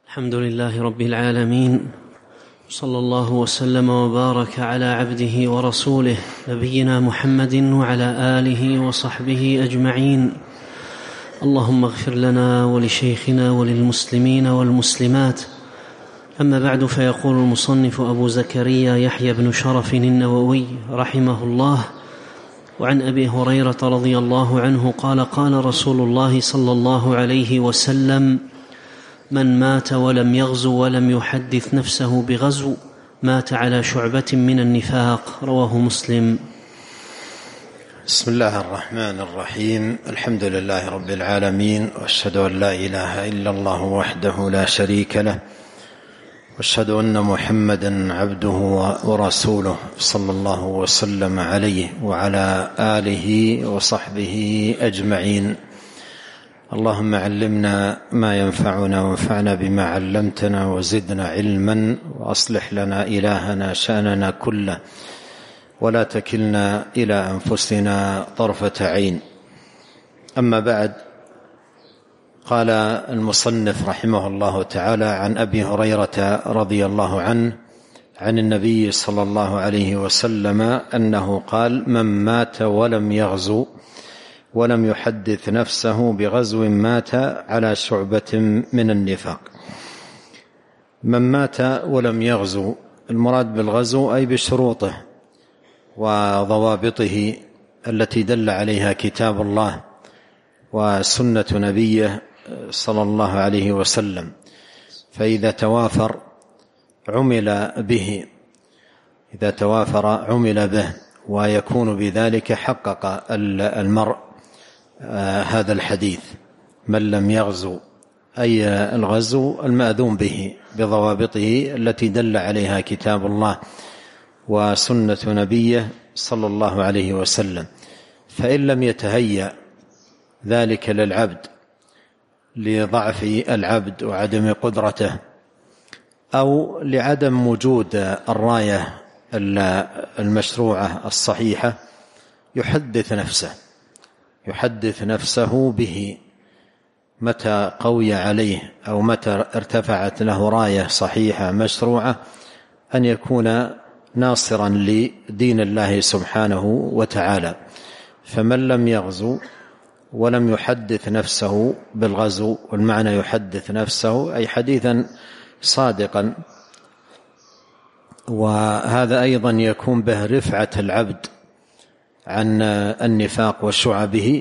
الحمد لله رب العالمين، صلى الله وسلم وبارك على عبده ورسوله نبينا محمد وعلى آله وصحبه أجمعين. اللهم اغفر لنا ولشيخنا وللمسلمين والمسلمات. أما بعد، فيقول المصنف أبو زكريا يحيى بن شرف النووي رحمه الله: وعن أبي هريرة رضي الله عنه قال: قال رسول الله صلى الله عليه وسلم: من مات ولم يغزو ولم يحدث نفسه بغزو مات على شعبة من النفاق. رواه مسلم. بسم الله الرحمن الرحيم. الحمد لله رب العالمين، وأشهد أن لا إله إلا الله وحده لا شريك له، وأشهد أن محمدا عبده ورسوله صلى الله وسلم عليه وعلى آله وصحبه أجمعين. اللهم علمنا ما ينفعنا وانفعنا بما علمتنا وزدنا علما، وأصلح لنا إلهنا شأننا كله، ولا تكلنا إلى أنفسنا طرفة عين. أما بعد، قال المصنف رحمه الله تعالى: عن أبي هريرة رضي الله عنه عن النبي صلى الله عليه وسلم أنه قال: من مات ولم يغزو ولم يحدث نفسه بغزو مات على شعبة من النفاق. من مات ولم يغزو، المراد بالغزو أي بشروطه وضوابطه التي دل عليها كتاب الله وسنة نبيه صلى الله عليه وسلم، فإذا توافر عمل به، إذا توافر عمل به، ويكون بذلك حقق المرء هذا الحديث: من لم يغزو، أي الغزو المأذون به بضوابطه التي دل عليها كتاب الله وسنة نبيه صلى الله عليه وسلم. فإن لم يتهيأ ذلك للعبد لضعف العبد وعدم قدرته، أو لعدم وجود الراية المشروعة الصحيحة، يحدث نفسه به متى قوي عليه أو متى ارتفعت له راية صحيحة مشروعة، أن يكون ناصرا لدين الله سبحانه وتعالى. فمن لم يغزو ولم يحدث نفسه بالغزو، والمعنى يحدث نفسه أي حديثا صادقا، وهذا أيضا يكون به رفعة العبد عن النفاق وشعبه،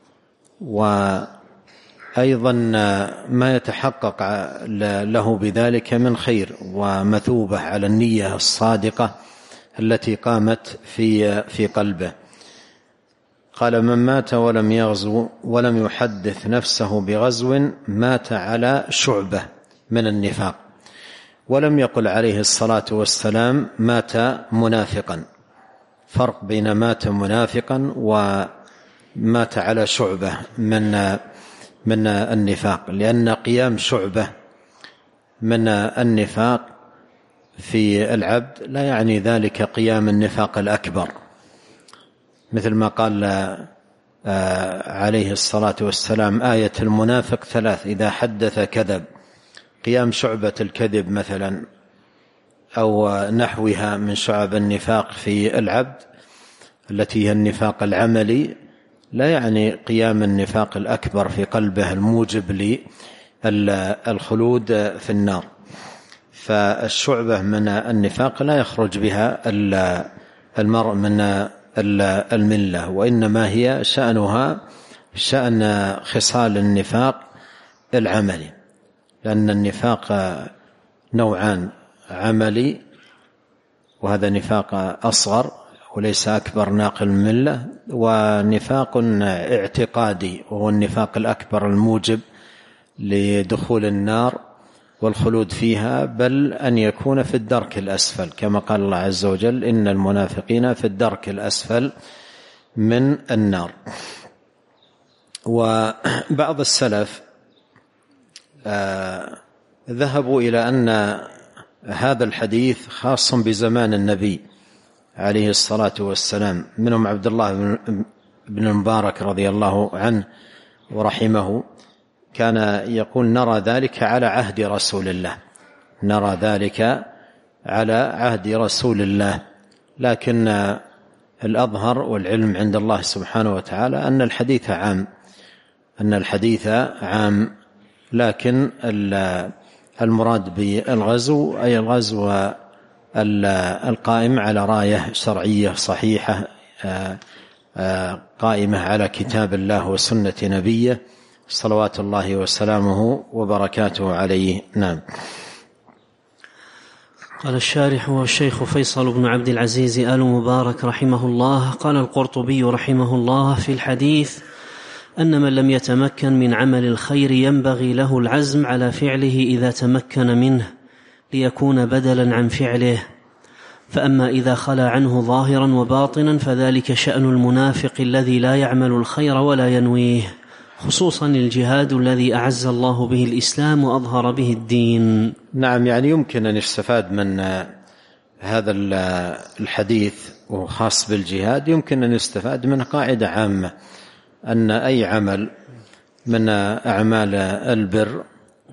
وأيضا ما يتحقق له بذلك من خير ومثوبة على النية الصادقة التي قامت في قلبه. قال: من مات ولم يغزو ولم يحدث نفسه بغزو مات على شعبة من النفاق. ولم يقل عليه الصلاة والسلام مات منافقا، فرق بين مات منافقا ومات على شعبة من النفاق، لأن قيام شعبة من النفاق في العبد لا يعني ذلك قيام النفاق الأكبر، مثل ما قال عليه الصلاة والسلام: آية المنافق 3: إذا حدث كذب. قيام شعبة الكذب مثلا أو نحوها من شعب النفاق في العبد التي هي النفاق العملي لا يعني قيام النفاق الأكبر في قلبه الموجب للخلود في النار. فالشعبة من النفاق لا يخرج بها المرء من الملة، وإنما هي شأنها شأن خصال النفاق العملي، لأن النفاق نوعان: عملي، وهذا نفاق أصغر وليس أكبر ناقل الملة، ونفاق اعتقادي وهو النفاق الأكبر الموجب لدخول النار والخلود فيها، بل أن يكون في الدرك الأسفل، كما قال الله عز وجل: إن المنافقين في الدرك الأسفل من النار. وبعض السلف ذهبوا إلى أن هذا الحديث خاص بزمان النبي عليه الصلاة والسلام، منهم عبد الله بن المبارك رضي الله عنه ورحمه، كان يقول نرى ذلك على عهد رسول الله، نرى ذلك على عهد رسول الله. لكن الأظهر والعلم عند الله سبحانه وتعالى أن الحديث عام، لكن المراد بالغزو أي الغزو القائم على راية شرعية صحيحة قائمة على كتاب الله وسنة نبيه صلوات الله وسلامه وبركاته عليه. نعم. قال الشارح والشيخ فيصل بن عبد العزيز آل مبارك رحمه الله: قال القرطبي رحمه الله في الحديث: أن من لم يتمكن من عمل الخير ينبغي له العزم على فعله إذا تمكن منه ليكون بدلا عن فعله، فأما إذا خلا عنه ظاهرا وباطنا فذلك شأن المنافق الذي لا يعمل الخير ولا ينويه، خصوصا الجهاد الذي أعز الله به الإسلام وأظهر به الدين. نعم، يعني يمكن أن يستفاد من هذا الحديث وخاص بالجهاد، يمكن أن يستفاد من قاعدة عامة أن أي عمل من أعمال البر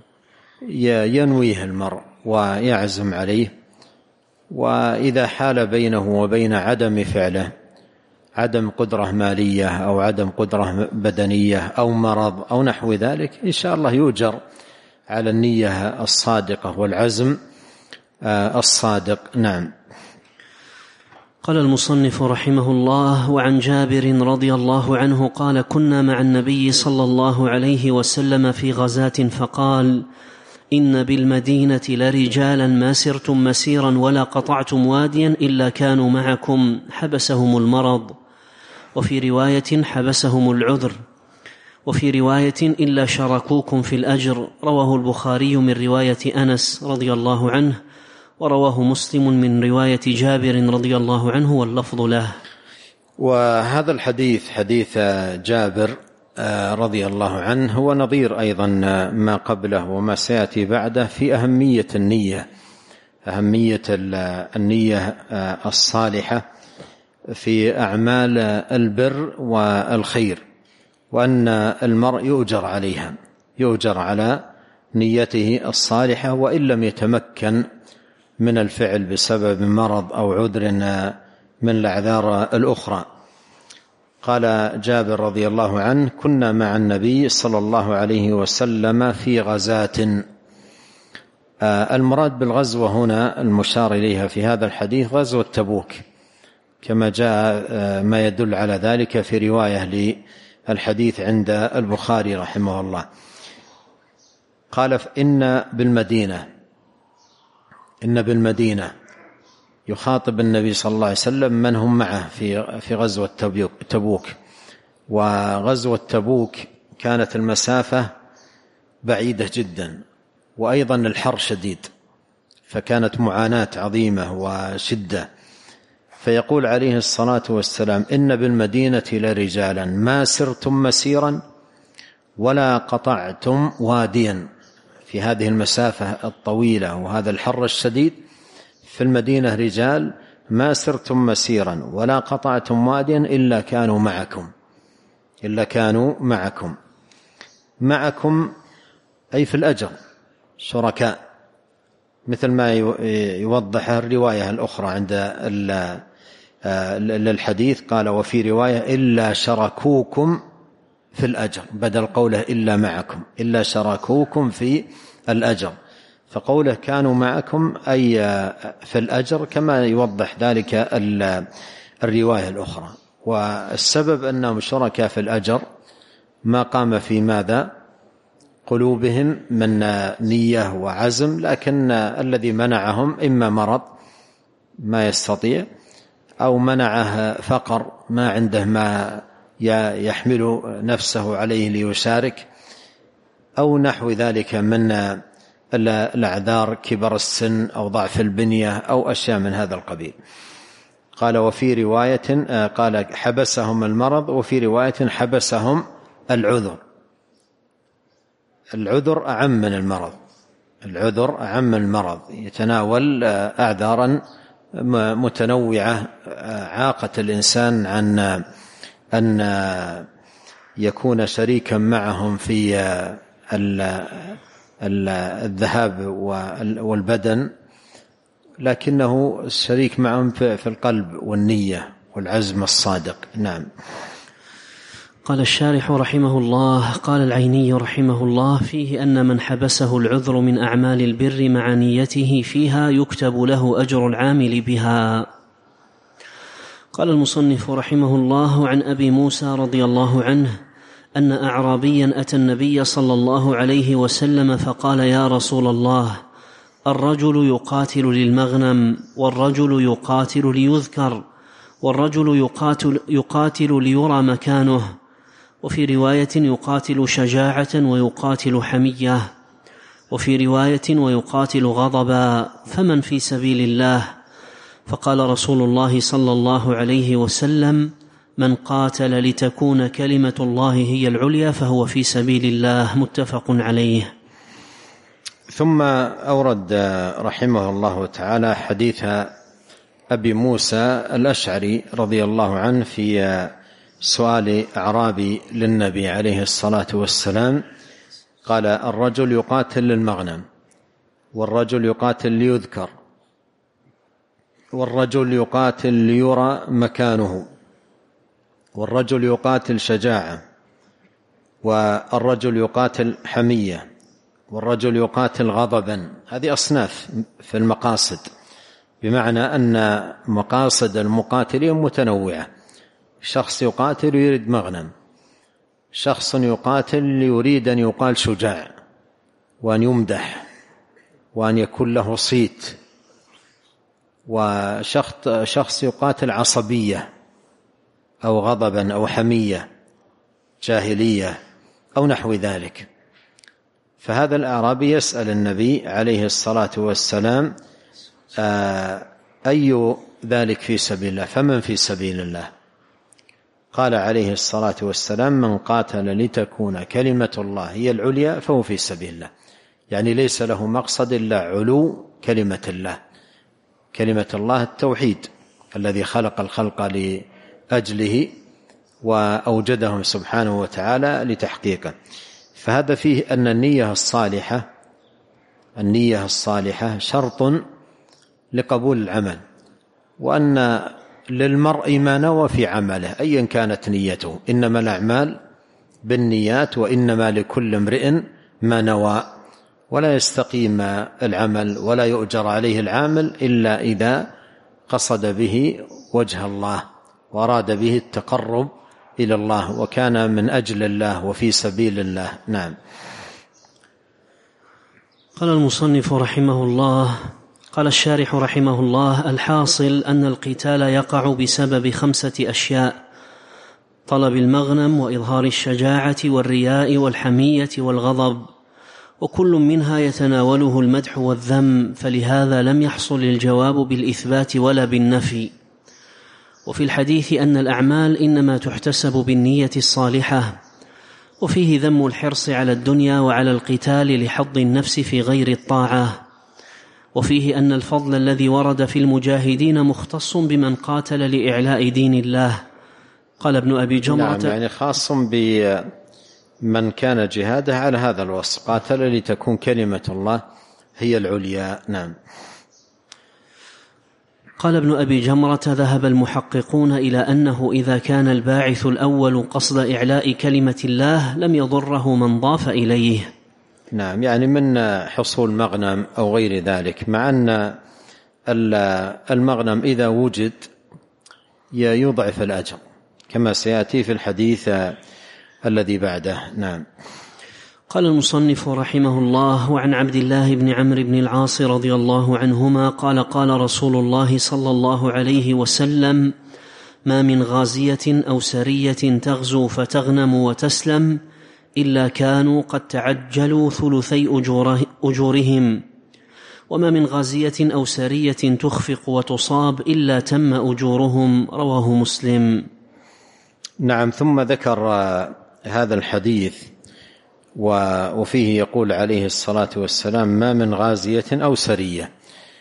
ينويه المرء ويعزم عليه، وإذا حال بينه وبين عدم فعله عدم قدرة مالية أو عدم قدرة بدنية أو مرض أو نحو ذلك، إن شاء الله يؤجر على النية الصادقة والعزم الصادق. نعم. قال المصنف رحمه الله: وعن جابر رضي الله عنه قال: كنا مع النبي صلى الله عليه وسلم في غزاة فقال: إن بالمدينة لرجالا ما سرتم مسيرا ولا قطعتم واديا إلا كانوا معكم، حبسهم المرض، وفي رواية حبسهم العذر، وفي رواية إلا شاركوكم في الأجر. رواه البخاري من رواية أنس رضي الله عنه، ورواه مسلم من رواية جابر رضي الله عنه واللفظ له. وهذا الحديث حديث جابر رضي الله عنه هو نظير أيضا ما قبله وما سيأتي بعده في أهمية النية الصالحة في أعمال البر والخير، وأن المرء يؤجر عليها، يؤجر على نيته الصالحة وإن لم يتمكن من الفعل بسبب مرض أو عذر من الأعذار الأخرى. قال جابر رضي الله عنه: كنا مع النبي صلى الله عليه وسلم في غزاة. المراد بالغزوة هنا المشار إليها في هذا الحديث غزوة تبوك، كما جاء ما يدل على ذلك في رواية للحديث عند البخاري رحمه الله. قال: إن بالمدينة يخاطب النبي صلى الله عليه وسلم من هم معه في غزوة تبوك. وغزوة تبوك كانت المسافة بعيدة جدا، وأيضا الحر شديد، فكانت معاناة عظيمة وشدة. فيقول عليه الصلاة والسلام: إن بالمدينة لرجالا ما سرتم مسيرا ولا قطعتم واديا. في هذه المسافة الطويلة وهذا الحر الشديد في المدينة رجال ما سرتم مسيرا ولا قطعتم واديا إلا كانوا معكم أي في الأجر شركاء، مثل ما يوضح الرواية الأخرى عند الحديث. قال: وفي رواية إلا شركوكم في الأجر، بدل قوله إلا معكم، إلا شركوكم في الأجر، فقوله كانوا معكم أي في الأجر، كما يوضح ذلك الرواية الأخرى. والسبب أنهم شركاء في الأجر ما قام في ماذا قلوبهم من نية وعزم، لكن الذي منعهم إما مرض ما يستطيع، أو منعه فقر ما عنده ما يحمل نفسه عليه ليشارك، أو نحو ذلك من الأعذار كبر السن أو ضعف البنية أو أشياء من هذا القبيل. قال: وفي رواية قال حبسهم المرض، وفي رواية حبسهم العذر. العذر أعم من المرض، العذر أعم المرض، يتناول أعذارا متنوعة عاقت الإنسان عن أن يكون شريكا معهم في الذهاب والبدن، لكنه شريك معهم في القلب والنية والعزم الصادق. نعم. قال الشارح رحمه الله: قال العيني رحمه الله: فيه أن من حبسه العذر من أعمال البر مع نيته فيها يكتب له أجر العامل بها. قال المصنف رحمه الله: عن أبي موسى رضي الله عنه أن أعرابيا أتى النبي صلى الله عليه وسلم فقال: يا رسول الله، الرجل يقاتل للمغنم، والرجل يقاتل ليذكر، والرجل يقاتل ليرى مكانه، وفي رواية يقاتل شجاعة ويقاتل حمية، وفي رواية ويقاتل غضبا، فمن في سبيل الله؟ فقال رسول الله صلى الله عليه وسلم: من قاتل لتكون كلمة الله هي العليا فهو في سبيل الله. متفق عليه. ثم أورد رحمه الله تعالى حديث أبي موسى الأشعري رضي الله عنه في سؤال أعرابي للنبي عليه الصلاة والسلام، قال: الرجل يقاتل للمغنم، والرجل يقاتل ليذكر، والرجل يقاتل ليرى مكانه، والرجل يقاتل شجاعة، والرجل يقاتل حمية، والرجل يقاتل غضبا. هذه أصناف في المقاصد، بمعنى أن مقاصد المقاتلين متنوعة. شخص يقاتل يريد مغنم، شخص يقاتل ليريد أن يقال شجاع وأن يمدح وأن يكون له صيت، وشخص يقاتل عصبية أو غضبا أو حمية جاهلية أو نحو ذلك. فهذا الأعرابي يسأل النبي عليه الصلاة والسلام: أي ذلك في سبيل الله؟ فمن في سبيل الله؟ قال عليه الصلاة والسلام: من قاتل لتكون كلمة الله هي العليا فهو في سبيل الله. يعني ليس له مقصد إلا علو كلمة الله. كلمة الله التوحيد الذي خلق الخلق لأجله وأوجدهم سبحانه وتعالى لتحقيقه. فهذا فيه أن النية الصالحة شرط لقبول العمل، وأن للمرء ما نوى في عمله أيا كانت نيته. إنما الأعمال بالنيات وإنما لكل امرئ ما نوى. ولا يستقيم العمل ولا يؤجر عليه العامل إلا إذا قصد به وجه الله وأراد به التقرب إلى الله وكان من أجل الله وفي سبيل الله. نعم. قال المصنف رحمه الله: قال الشارح رحمه الله: الحاصل أن القتال يقع بسبب 5 أشياء: طلب المغنم، وإظهار الشجاعة، والرياء، والحمية، والغضب، وكل منها يتناوله المدح والذم، فلهذا لم يحصل الجواب بالإثبات ولا بالنفي. وفي الحديث أن الأعمال إنما تحتسب بالنية الصالحة، وفيه ذم الحرص على الدنيا وعلى القتال لحظ النفس في غير الطاعة. وفيه أن الفضل الذي ورد في المجاهدين مختص بمن قاتل لإعلاء دين الله. قال ابن أبي جمرة: نعم، يعني خاص بمن كان جهاده على هذا الوصف، قاتل لتكون كلمة الله هي العليا. نعم. قال ابن أبي جمرة: ذهب المحققون إلى أنه إذا كان الباعث الأول قصد إعلاء كلمة الله لم يضره من ضاف إليه. نعم، يعني من حصول مغنم أو غير ذلك، مع أن المغنم إذا وجد يضعف الأجر كما سيأتي في الحديث الذي بعده. نعم. قال المصنف رحمه الله: وعن عبد الله بن عمرو بن العاص رضي الله عنهما قال: قال رسول الله صلى الله عليه وسلم: ما من غازية أو سرية تغزو فتغنم وتسلم إلا كانوا قد تعجلوا 2/3 أجورهم، وما من غازية أو سرية تخفق وتصاب إلا تم أجورهم. رواه مسلم. نعم. ثم ذكر هذا الحديث وفيه يقول عليه الصلاة والسلام: ما من غازية أو سرية.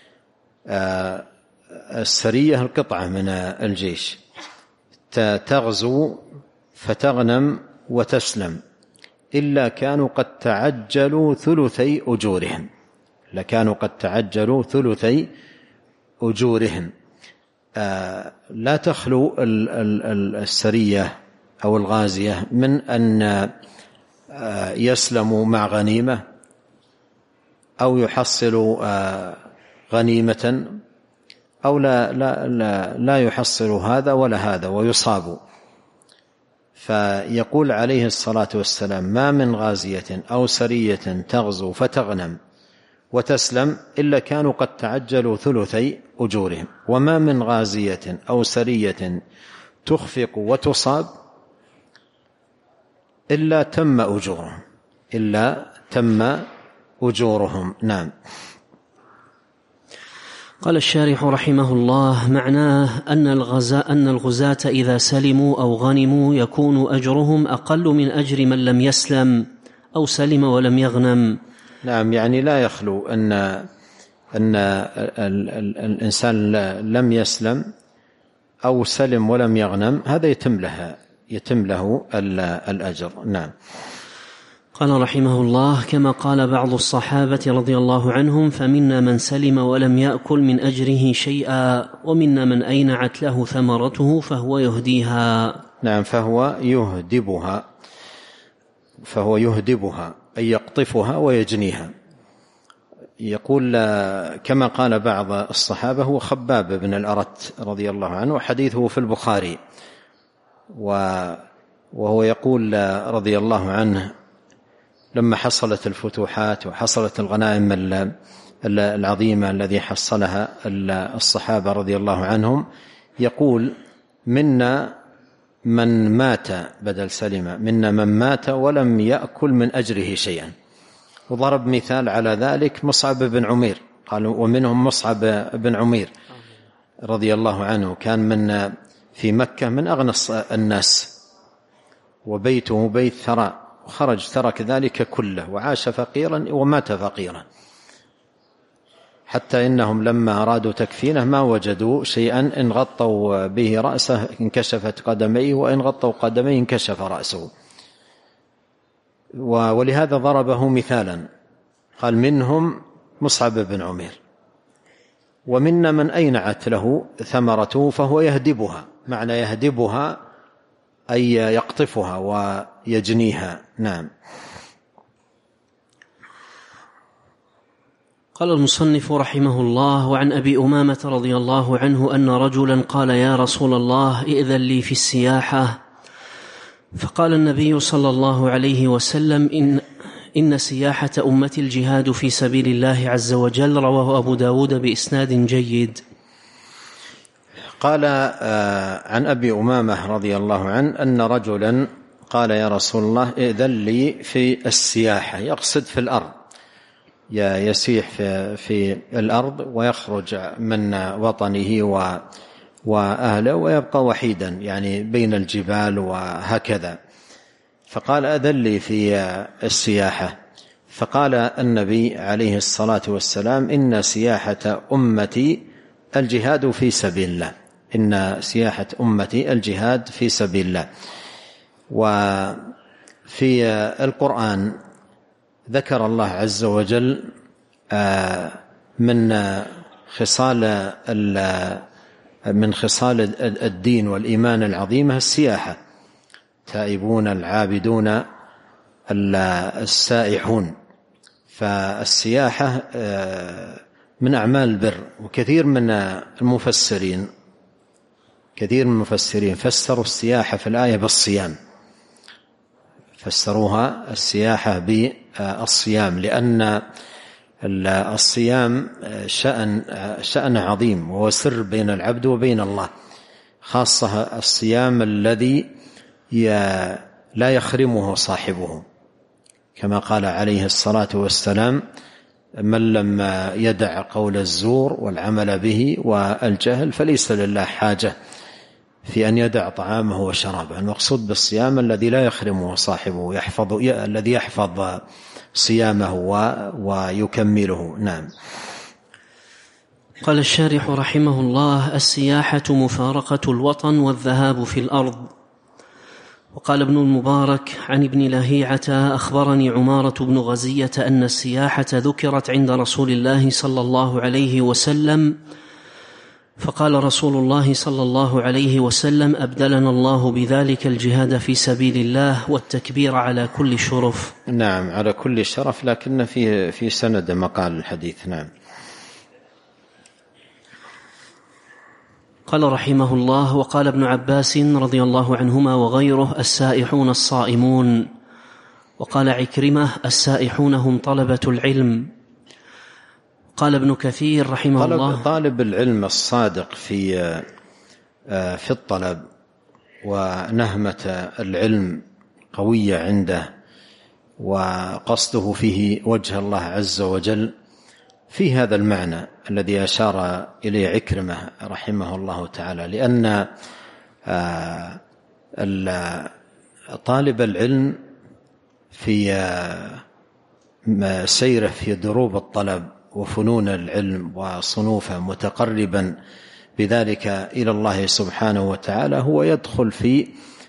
السرية القطعة من الجيش، تغزو فتغنم وتسلم، إلا كانوا قد تعجلوا ثلثي أجورهم، لكانوا قد تعجلوا ثلثي أجورهم. لا تخلو السرية أو الغازية من أن يسلموا مع غنيمة أو يحصلوا غنيمة، أو لا يحصلوا هذا ولا هذا ويصابوا. فيقول عليه الصلاة والسلام: ما من غازية أو سرية تغزو فتغنم وتسلم إلا كانوا قد تعجلوا ثلثي أجورهم، وما من غازية أو سرية تخفق وتصاب إلا تم أجورهم. نعم. قال الشارح رحمه الله: معناه أن الغزاة إذا سلموا أو غنموا يكون أجرهم أقل من أجر من لم يسلم أو سلم ولم يغنم. نعم، يعني لا يخلو أن الإنسان لم يسلم أو سلم ولم يغنم، هذا يتم له الأجر. نعم. قال رحمه الله: كما قال بعض الصحابة رضي الله عنهم: فمنا من سلم ولم يأكل من أجره شيئا، ومنا من أينعت له ثمرته فهو يهديها. نعم، فهو يهدبها أي يقطفها ويجنيها. يقول كما قال بعض الصحابة هو خباب بن الأرت رضي الله عنه، وحديثه في البخاري، وهو يقول رضي الله عنه: لما حصلت الفتوحات وحصلت الغنائم العظيمة الذي حصلها الصحابة رضي الله عنهم، يقول: منا من مات بدل سلم، منا من مات ولم يأكل من أجره شيئا. وضرب مثال على ذلك مصعب بن عمير، قال: ومنهم مصعب بن عمير رضي الله عنه، كان في مكة من أغنى الناس، وبيته بيت ثراء، وخرج ترك ذلك كله وعاش فقيرا ومات فقيرا، حتى إنهم لما أرادوا تكفينه ما وجدوا شيئا، إن غطوا به رأسه انكشفت قدميه، وإن غطوا قدميه انكشف رأسه. ولهذا ضربه مثالا، قال: منهم مصعب بن عمير، ومنا من أينعت له ثمرته فهو يهدبها. معنى يهدبها أي يقطفها ويجنيها. نعم. قال المصنف رحمه الله: وعن أبي أمامة رضي الله عنه أن رجلا قال: يا رسول الله، ائذن لي في السياحة. فقال النبي صلى الله عليه وسلم: إن سياحة أمتي الجهاد في سبيل الله عز وجل. رواه أبو داود بإسناد جيد. قال عن أبي أمامة رضي الله عنه أن رجلا قال: يا رسول الله، ائذن لي في السياحة، يقصد في الأرض، يسيح في الأرض ويخرج من وطنه وأهله ويبقى وحيدا، يعني بين الجبال وهكذا. فقال: أذن لي في السياحة. فقال النبي عليه الصلاة والسلام: إن سياحة أمتي الجهاد في سبيل الله، إن سياحة أمتي الجهاد في سبيل الله. وفي القرآن ذكر الله عز وجل من خصال الدين والإيمان العظيمة السياحة: التائبون العابدون السائحون. فالسياحة من أعمال البر. وكثير من المفسرين فسروا السياحة في الآية بالصيام، فسروها السياحة بالصيام، لأن الصيام شأن عظيم، وهو سر بين العبد وبين الله، خاصة الصيام الذي لا يخرمه صاحبه، كما قال عليه الصلاة والسلام: من لم يدع قول الزور والعمل به والجهل فليس لله حاجة في أن يدع طعامه وشرابه. المقصود بالصيام الذي لا يخرمه صاحبه، الذي يحفظ صيامه ويكمله. نعم. قال الشارح رحمه الله: السياحة مفارقة الوطن والذهاب في الأرض. وقال ابن المبارك عن ابن لهيعة: أخبرني عمارة بن غزية أن السياحة ذكرت عند رسول الله صلى الله عليه وسلم، فقال رسول الله صلى الله عليه وسلم: أبدلنا الله بذلك الجهاد في سبيل الله والتكبير على كل شرف. نعم، على كل شرف، لكن في سند مقال الحديث. نعم. قال رحمه الله: وقال ابن عباس رضي الله عنهما وغيره: السائحون الصائمون. وقال عكرمة: السائحون هم طلبة العلم. قال ابن كثير رحمه الله: طالب العلم الصادق في الطلب ونهمة العلم قوية عنده وقصده فيه وجه الله عز وجل، في هذا المعنى الذي أشار إليه عكرمة رحمه الله تعالى، لأن طالب العلم في سيره في دروب الطلب وفنون العلم وصنوفه متقربا بذلك إلى الله سبحانه وتعالى، هو يدخل في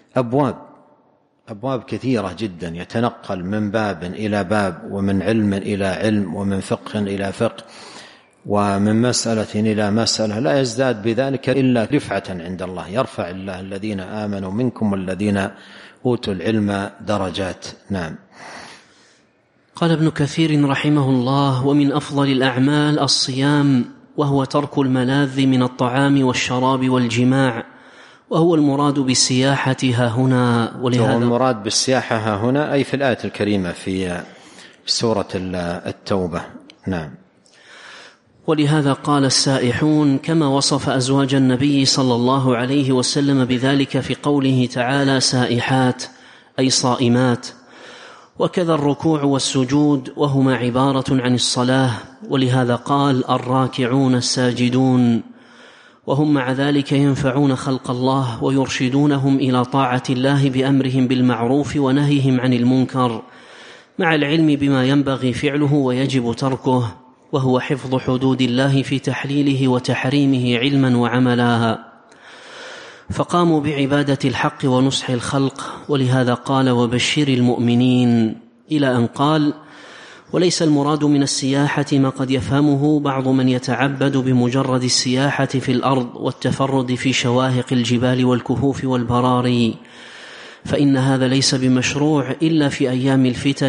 أبواب كثيرة جدا، يتنقل من باب إلى باب، ومن علم إلى علم، ومن فقه إلى فقه، ومن مسألة إلى مسألة، لا يزداد بذلك إلا رفعة عند الله. يرفع الله الذين آمنوا منكم والذين أوتوا العلم درجات. نعم. قال ابن كثير رحمه الله: ومن أفضل الأعمال الصيام، وهو ترك الملاذ من الطعام والشراب والجماع، وهو المراد بالسياحة هنا. ولهذا المراد بالسياحة هنا أي في الآية الكريمة في سورة التوبة. نعم. ولهذا قال السائحون، كما وصف أزواج النبي صلى الله عليه وسلم بذلك في قوله تعالى: سائحات أي صائمات. وكذا الركوع والسجود، وهما عبارة عن الصلاة، ولهذا قال: الراكعون الساجدون. وهم مع ذلك ينفعون خلق الله ويرشدونهم إلى طاعة الله بأمرهم بالمعروف ونهيهم عن المنكر، مع العلم بما ينبغي فعله ويجب تركه، وهو حفظ حدود الله في تحليله وتحريمه علما وعملاها. فقاموا بعبادة الحق ونصح الخلق، ولهذا قال: وبشر المؤمنين، إلى أن قال: وليس المراد من السياحة ما قد يفهمه بعض من يتعبد بمجرد السياحة في الأرض والتفرد في شواهق الجبال والكهوف والبراري، فإن هذا ليس بمشروع إلا في أيام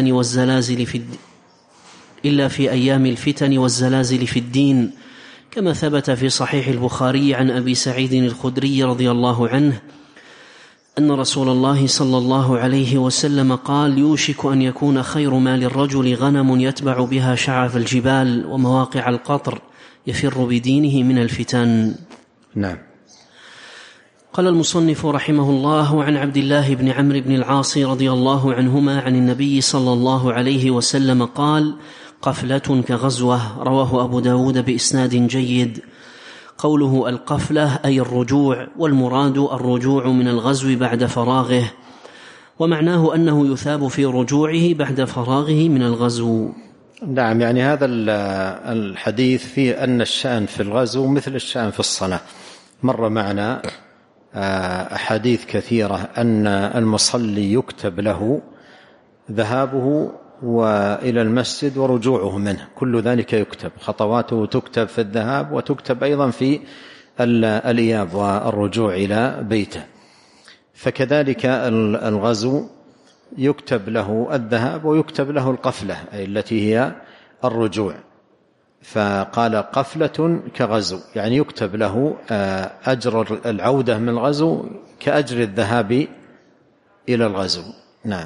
الفتن والزلازل في الدين، كما ثبت في صحيح البخاري عن أبي سعيد الخدري رضي الله عنه أن رسول الله صلى الله عليه وسلم قال: يوشك أن يكون خير مال الرجل غنم يتبع بها شعف الجبال ومواقع القطر يفر بدينه من الفتن. نعم. قال المصنف رحمه الله: عن عبد الله بن عمرو بن العاص رضي الله عنهما عن النبي صلى الله عليه وسلم قال: قفلة كغزوة. رواه أبو داود بإسناد جيد. قوله القفلة أي الرجوع، والمراد الرجوع من الغزو بعد فراغه، ومعناه أنه يثاب في رجوعه بعد فراغه من الغزو. نعم، يعني هذا الحديث فيه أن الشأن في الغزو مثل الشأن في الصلاة. مر معنا أحاديث كثيرة أن المصلي يكتب له ذهابه وإلى المسجد ورجوعه منه، كل ذلك يكتب، خطواته تكتب في الذهاب وتكتب أيضا في الإياب والرجوع إلى بيته. فكذلك الغزو يكتب له الذهاب ويكتب له القفلة أي التي هي الرجوع، فقال قفلة كغزو، يعني يكتب له أجر العودة من الغزو كأجر الذهاب إلى الغزو. نعم.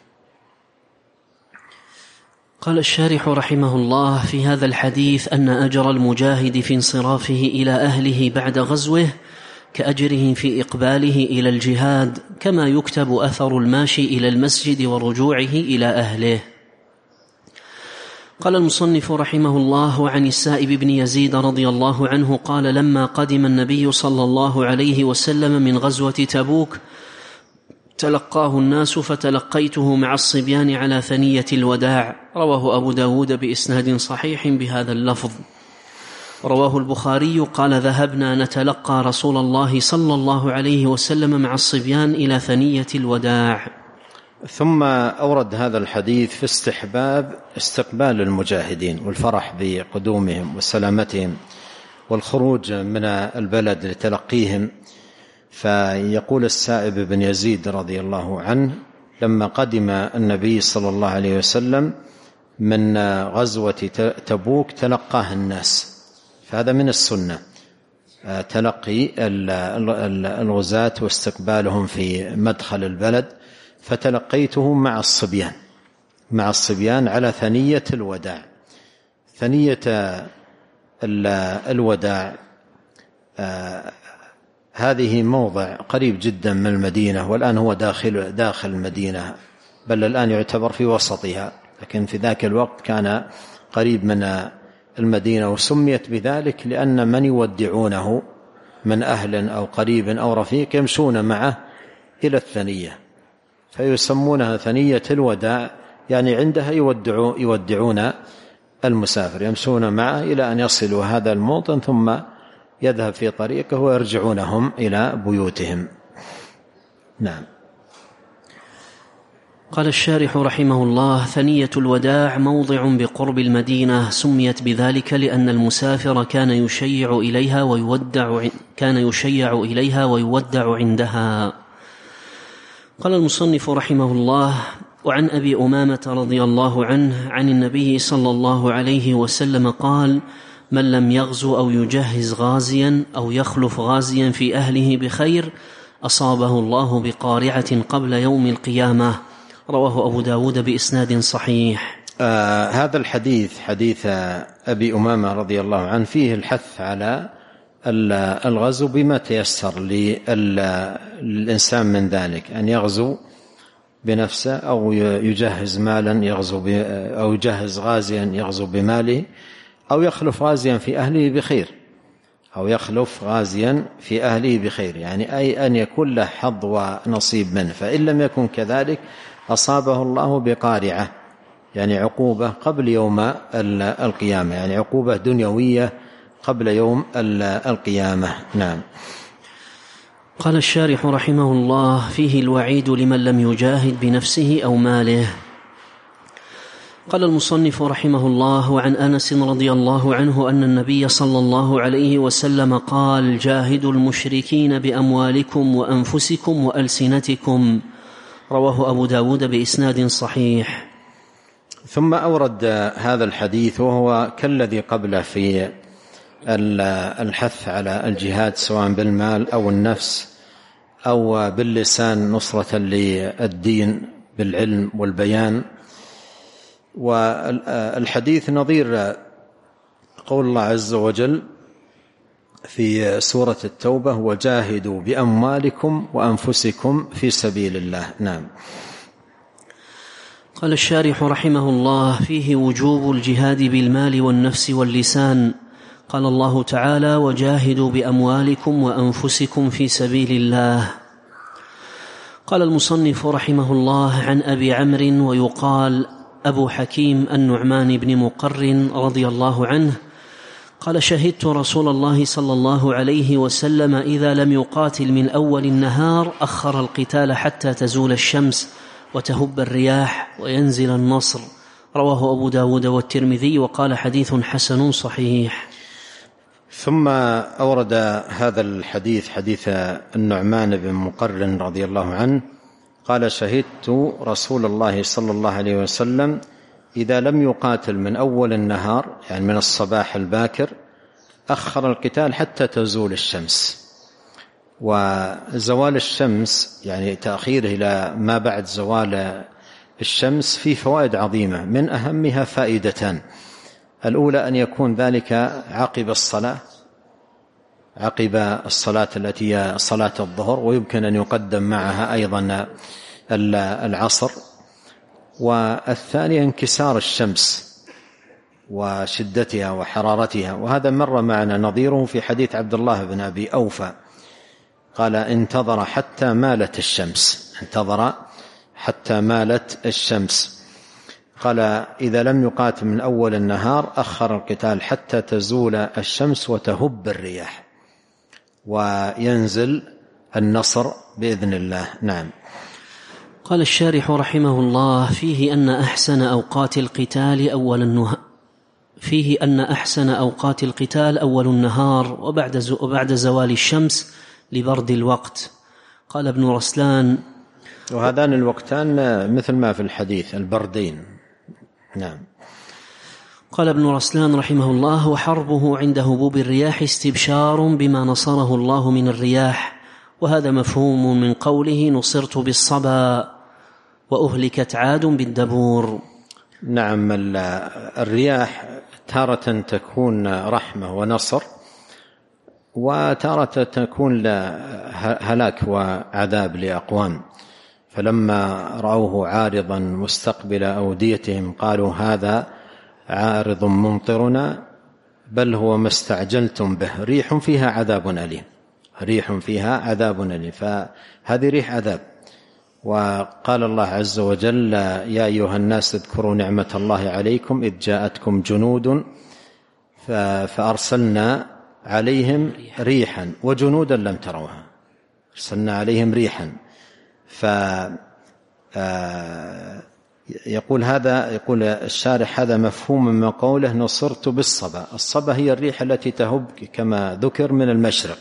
قال الشارح رحمه الله: في هذا الحديث أن أجر المجاهد في انصرافه إلى أهله بعد غزوه كأجره في إقباله إلى الجهاد، كما يكتب أثر الماشي إلى المسجد ورجوعه إلى أهله. قال المصنف رحمه الله: عن السائب بن يزيد رضي الله عنه قال: لما قدم النبي صلى الله عليه وسلم من غزوة تبوك تلقاه الناس فتلقيته مع الصبيان على ثنية الوداع. رواه أبو داود بإسناد صحيح بهذا اللفظ. رواه البخاري قال: ذهبنا نتلقى رسول الله صلى الله عليه وسلم مع الصبيان إلى ثنية الوداع. ثم أورد هذا الحديث في استحباب استقبال المجاهدين والفرح بقدومهم وسلامتهم والخروج من البلد لتلقيهم. فيقول السائب بن يزيد رضي الله عنه: لما قدم النبي صلى الله عليه وسلم من غزوة تبوك تلقاه الناس، فهذا من السنة تلقي الغزاة واستقبالهم في مدخل البلد. فتلقيته مع الصبيان على ثنية الوداع. ثنية الوداع هذه موضع قريب جدا من المدينة، والآن هو داخل المدينة، بل الآن يعتبر في وسطها، لكن في ذاك الوقت كان قريب من المدينة، وسميت بذلك لأن من يودعونه من أهل أو قريب أو رفيق يمشون معه إلى الثنية، فيسمونها ثنية الوداع، يعني عندها يودعون المسافر، يمشون معه إلى أن يصلوا هذا الموطن ثم يذهب في طريقه ويرجعونهم إلى بيوتهم. نعم. قال الشارح رحمه الله: ثنية الوداع موضع بقرب المدينة، سميت بذلك لأن المسافر كان يشيع إليها ويودع عندها. قال المصنف رحمه الله: وعن أبي أمامة رضي الله عنه عن النبي صلى الله عليه وسلم قال: من لم يغزو أو يجهز غازيا أو يخلف غازيا في أهله بخير أصابه الله بقارعة قبل يوم القيامة. رواه أبو داود بإسناد صحيح. هذا الحديث حديث أبي أمامة رضي الله عنه فيه الحث على الغزو بما تيسر للإنسان من ذلك، أن يغزو بنفسه أو يجهز مالا يغزو أو يجهز غازيا يغزو بماله، أو يخلف غازيا في أهله بخير، يعني أي أن يكون له حظ ونصيب منه. فإن لم يكن كذلك أصابه الله بقارعة، يعني عقوبة قبل يوم القيامة، يعني عقوبة دنيوية قبل يوم القيامة. نعم. قال الشارح رحمه الله: فيه الوعيد لمن لم يجاهد بنفسه أو ماله. قال المصنف رحمه الله: وعن أنس رضي الله عنه أن النبي صلى الله عليه وسلم قال: جاهدوا المشركين بأموالكم وأنفسكم وألسنتكم. رواه أبو داود بإسناد صحيح. ثم أورد هذا الحديث وهو كالذي قبله في الحث على الجهاد سواء بالمال أو النفس أو باللسان نصرة للدين بالعلم والبيان. والحديث نظير قول الله عز وجل في سورة التوبة: وجاهدوا بأموالكم وأنفسكم في سبيل الله. نعم. قال الشارح رحمه الله: فيه وجوب الجهاد بالمال والنفس واللسان. قال الله تعالى: وجاهدوا بأموالكم وأنفسكم في سبيل الله. قال المصنف رحمه الله: عن أبي عمرو ويقال أبو حكيم النعمان بن مقر رضي الله عنه قال: شهدت رسول الله صلى الله عليه وسلم إذا لم يقاتل من أول النهار أخر القتال حتى تزول الشمس وتهب الرياح وينزل النصر. رواه أبو داود والترمذي وقال: حديث حسن صحيح. ثم أورد هذا الحديث حديث النعمان بن مقر رضي الله عنه قال: شهدت رسول الله صلى الله عليه وسلم إذا لم يقاتل من أول النهار، يعني من الصباح الباكر، أخر القتال حتى تزول الشمس. وزوال الشمس يعني تأخيره إلى ما بعد زوال الشمس فيه فوائد عظيمة، من أهمها فائدتان: الأولى أن يكون ذلك عقب الصلاة التي هي صلاة الظهر، ويمكن أن يقدم معها أيضا العصر. والثانية انكسار الشمس وشدتها وحرارتها، وهذا مر معنا نظيره في حديث عبد الله بن أبي أوفى قال: انتظر حتى مالت الشمس. قال إذا لم يقاتل من أول النهار أخر القتال حتى تزول الشمس وتهب الرياح وينزل النصر بإذن الله. نعم. قال الشارح رحمه الله: فيه أن أحسن أوقات القتال أول النهار وبعد زوال الشمس لبرد الوقت. قال ابن رسلان: وهذان الوقتان مثل ما في الحديث البردين. نعم. قال ابن رسلان رحمه الله: وحربه عند هبوب الرياح استبشار بما نصره الله من الرياح، وهذا مفهوم من قوله: نصرت بالصبا وأهلكت عاد بالدبور. نعم. الرياح تارة تكون رحمة ونصر، وتارة تكون هلاك وعذاب لأقوام، فلما رأوه عارضا مستقبل أوديتهم قالوا هذا عارض ممطرنا بل هو ما استعجلتم به ريح فيها عذاب أليم. ريح فيها عذاب أليم، فهذه ريح عذاب. وقال الله عز وجل: يا أيها الناس اذكروا نعمة الله عليكم إذ جاءتكم جنود فأرسلنا عليهم ريحا وجنودا لم تروها. أرسلنا عليهم ريحا. يقول الشارح: هذا مفهوم من قوله نصرت بالصبا. الصبا هي الريح التي تهب كما ذكر من المشرق.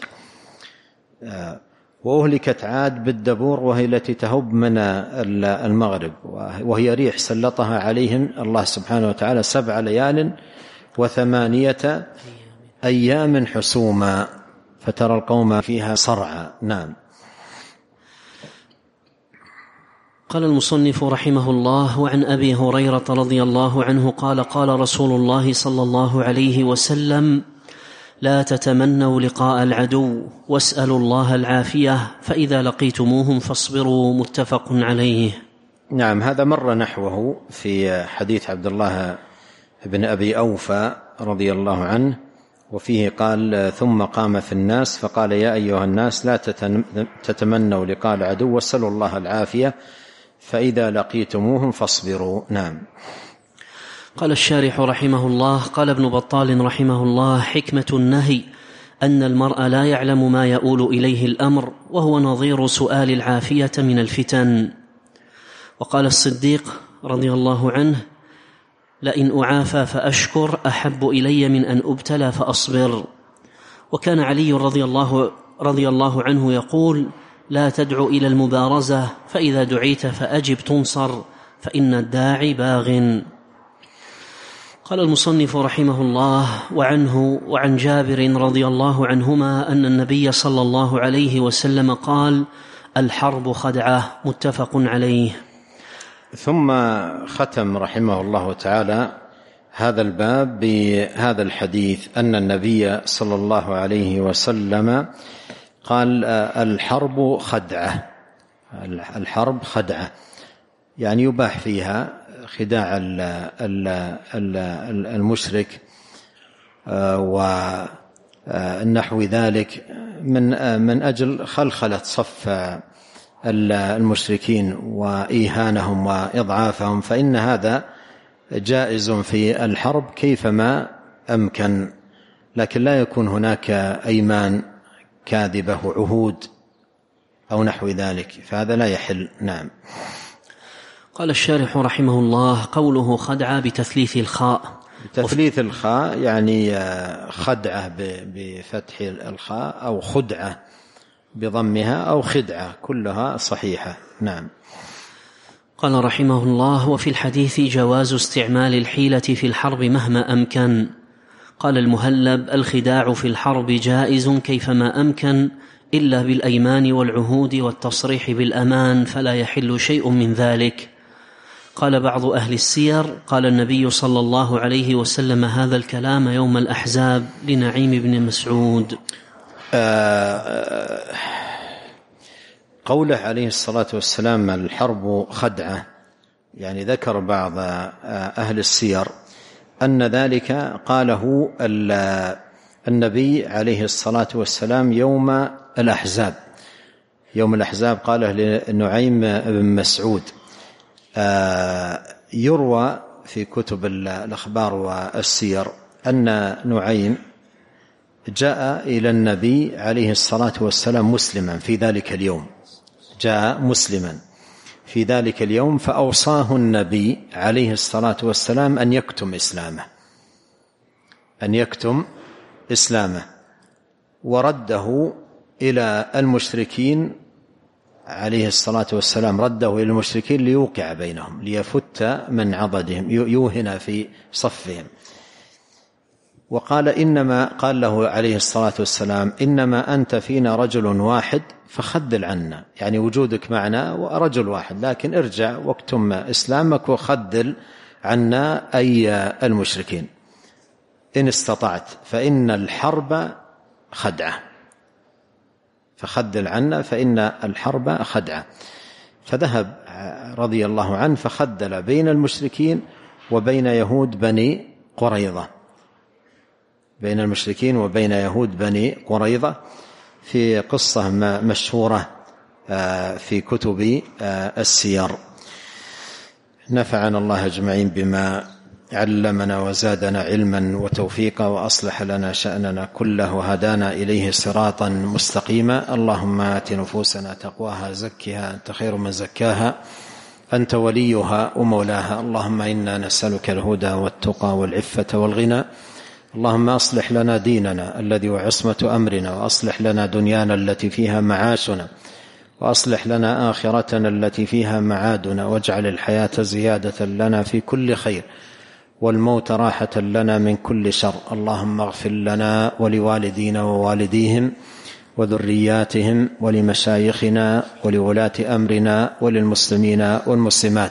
وأهلكت عاد بالدبور، وهي التي تهب من المغرب، وهي ريح سلطها عليهم الله سبحانه وتعالى 7 ليال و8 أيام حسوما فترى القوم فيها صرعى. نعم. قال المصنف رحمه الله: وعن أبي هريرة رضي الله عنه قال: قال رسول الله صلى الله عليه وسلم: لا تتمنوا لقاء العدو واسألوا الله العافية، فإذا لقيتموهم فاصبروا. متفق عليه. نعم. هذا مر نحوه في حديث عبد الله بن أبي أوفى رضي الله عنه، وفيه قال: ثم قام في الناس فقال: يا أيها الناس لا تتمنوا لقاء العدو واسألوا الله العافية، فإذا لقيتموهم فاصبروا. نعم. قال الشارح رحمه الله: قال ابن بطال رحمه الله: حكمة النهي أن المرء لا يعلم ما يؤول إليه الأمر، وهو نظير سؤال العافية من الفتن. وقال الصديق رضي الله عنه: لئن أعافى فأشكر أحب إلي من أن أبتلى فأصبر. وكان علي رضي الله عنه يقول: لا تدعو إلى المبارزة، فإذا دعيت فأجب تنصر، فإن الداعي باغ. قال المصنف رحمه الله: وعنه وعن جابر رضي الله عنهما أن النبي صلى الله عليه وسلم قال: الحرب خدعة. متفق عليه. ثم ختم رحمه الله تعالى هذا الباب بهذا الحديث أن النبي صلى الله عليه وسلم قال: الحرب خدعة. الحرب خدعة يعني يباح فيها خداع المشرك ونحو ذلك من أجل خلخلة صف المشركين وإيهانهم وإضعافهم، فإن هذا جائز في الحرب كيفما أمكن، لكن لا يكون هناك أيمان كاذبة وعهود أو نحو ذلك، فهذا لا يحل. نعم. قال الشارح رحمه الله: قوله خدعة بتثليث الخاء. بتثليث الخاء يعني خدعة بفتح الخاء، أو خدعة بضمها، أو خدعة، كلها صحيحة. نعم. قال رحمه الله: وفي الحديث جواز استعمال الحيلة في الحرب مهما أمكن. قال المهلب: الخداع في الحرب جائز كيفما أمكن، إلا بالأيمان والعهود والتصريح بالأمان، فلا يحل شيء من ذلك. قال بعض أهل السير: قال النبي صلى الله عليه وسلم هذا الكلام يوم الأحزاب لنعيم بن مسعود. قوله عليه الصلاة والسلام الحرب خدعة، يعني ذكر بعض أهل السير أن ذلك قاله النبي عليه الصلاة والسلام يوم الأحزاب. يوم الأحزاب قاله لنعيم بن مسعود. يروى في كتب الأخبار والسير أن نعيم جاء إلى النبي عليه الصلاة والسلام مسلما في ذلك اليوم، جاء مسلما في ذلك اليوم، فأوصاه النبي عليه الصلاة والسلام أن يكتم إسلامه ورده إلى المشركين عليه الصلاة والسلام، رده إلى المشركين ليوقع بينهم، ليفت من عضدهم، يوهن في صفهم. وقال قال له عليه الصلاة والسلام: إنما أنت فينا رجل واحد فخذل عنا، يعني وجودك معنا ورجل واحد، لكن ارجع واكتم إسلامك وخذل عنا أي المشركين إن استطعت، فإن الحرب خدعة، فخذل عنا فإن الحرب خدعة. فذهب رضي الله عنه فخذل بين المشركين وبين يهود بني قريظة، بين المشركين وبين يهود بني قريظة، في قصة مشهورة في كتب السير. نفعنا الله أجمعين بما علمنا وزادنا علما وتوفيقا، وأصلح لنا شأننا كله وهدانا إليه صراطا مستقيما. اللهم آت نفوسنا تقواها زكها أنت خير من زكاها أنت وليها ومولاها. اللهم إنا نسألك الهدى والتقى والعفة والغنى. اللهم أصلح لنا ديننا الذي هو عصمة أمرنا، وأصلح لنا دنيانا التي فيها معاشنا، وأصلح لنا آخرتنا التي فيها معادنا، واجعل الحياة زيادة لنا في كل خير والموت راحة لنا من كل شر. اللهم اغفر لنا ولوالدينا ووالديهم وذرياتهم ولمشايخنا ولولاة أمرنا وللمسلمين والمسلمات.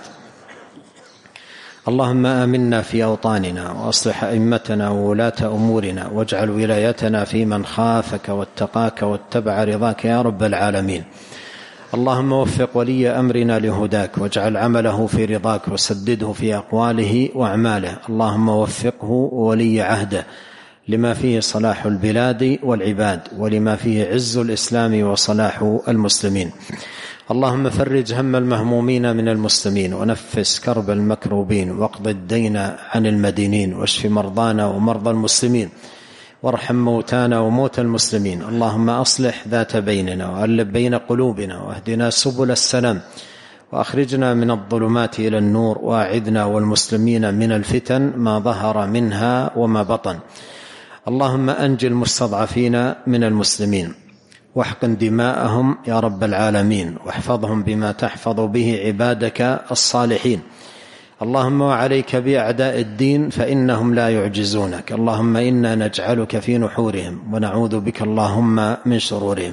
اللهم آمنا في أوطاننا وأصلح أئمتنا وولاة أمورنا، واجعل ولايتنا في من خافك واتقاك واتبع رضاك يا رب العالمين. اللهم وفق ولي أمرنا لهداك، واجعل عمله في رضاك، وسدده في أقواله وأعماله. اللهم وفقه ولي عهده لما فيه صلاح البلاد والعباد، ولما فيه عز الإسلام وصلاح المسلمين. اللهم فرج هم المهمومين من المسلمين، ونفس كرب المكروبين، واقض الدين عن المدينين، واشف مرضانا ومرضى المسلمين، وارحم موتانا وموتى المسلمين. اللهم أصلح ذات بيننا، وألف بين قلوبنا، واهدنا سبل السلام، وأخرجنا من الظلمات إلى النور، وأعذنا والمسلمين من الفتن ما ظهر منها وما بطن. اللهم أنجِ المستضعفين من المسلمين، واحقن دماءهم يا رب العالمين، واحفظهم بما تحفظ به عبادك الصالحين. اللهم وعليك بأعداء الدين فإنهم لا يعجزونك. اللهم إنا نجعلك في نحورهم، ونعوذ بك اللهم من شرورهم.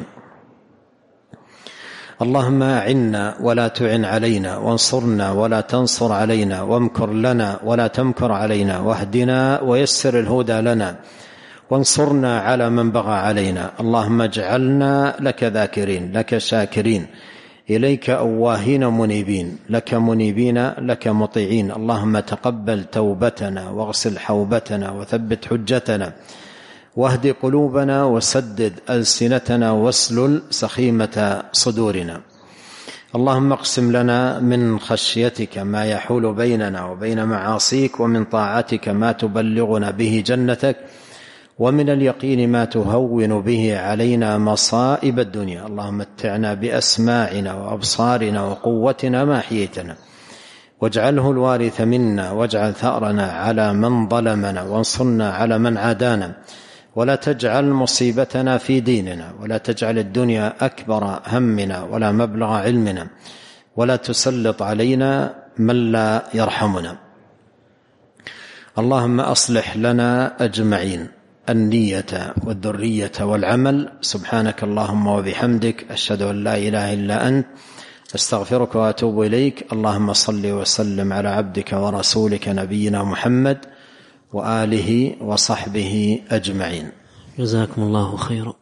اللهم أعنا ولا تعن علينا، وانصرنا ولا تنصر علينا، وامكر لنا ولا تمكر علينا، واهدنا ويسر الهدى لنا، وانصرنا على من بغى علينا. اللهم اجعلنا لك ذاكرين، لك شاكرين، إليك أواهين منيبين، لك منيبين، لك مطيعين. اللهم تقبل توبتنا، واغسل حوبتنا، وثبت حجتنا، واهد قلوبنا، وسدد ألسنتنا، واسلل سخيمة صدورنا. اللهم اقسم لنا من خشيتك ما يحول بيننا وبين معاصيك، ومن طاعتك ما تبلغنا به جنتك، ومن اليقين ما تهون به علينا مصائب الدنيا. اللهم متعنا بأسماعنا وأبصارنا وقوتنا ما أحييتنا، واجعله الوارث منا، واجعل ثأرنا على من ظلمنا، وانصرنا على من عادانا، ولا تجعل مصيبتنا في ديننا، ولا تجعل الدنيا أكبر همنا ولا مبلغ علمنا، ولا تسلط علينا من لا يرحمنا. اللهم أصلح لنا أجمعين النية والذرية والعمل. سبحانك اللهم وبحمدك، أشهد أن لا إله إلا أنت، أستغفرك وأتوب إليك. اللهم صل وسلم على عبدك ورسولك نبينا محمد وآله وصحبه أجمعين. جزاكم الله خيرا.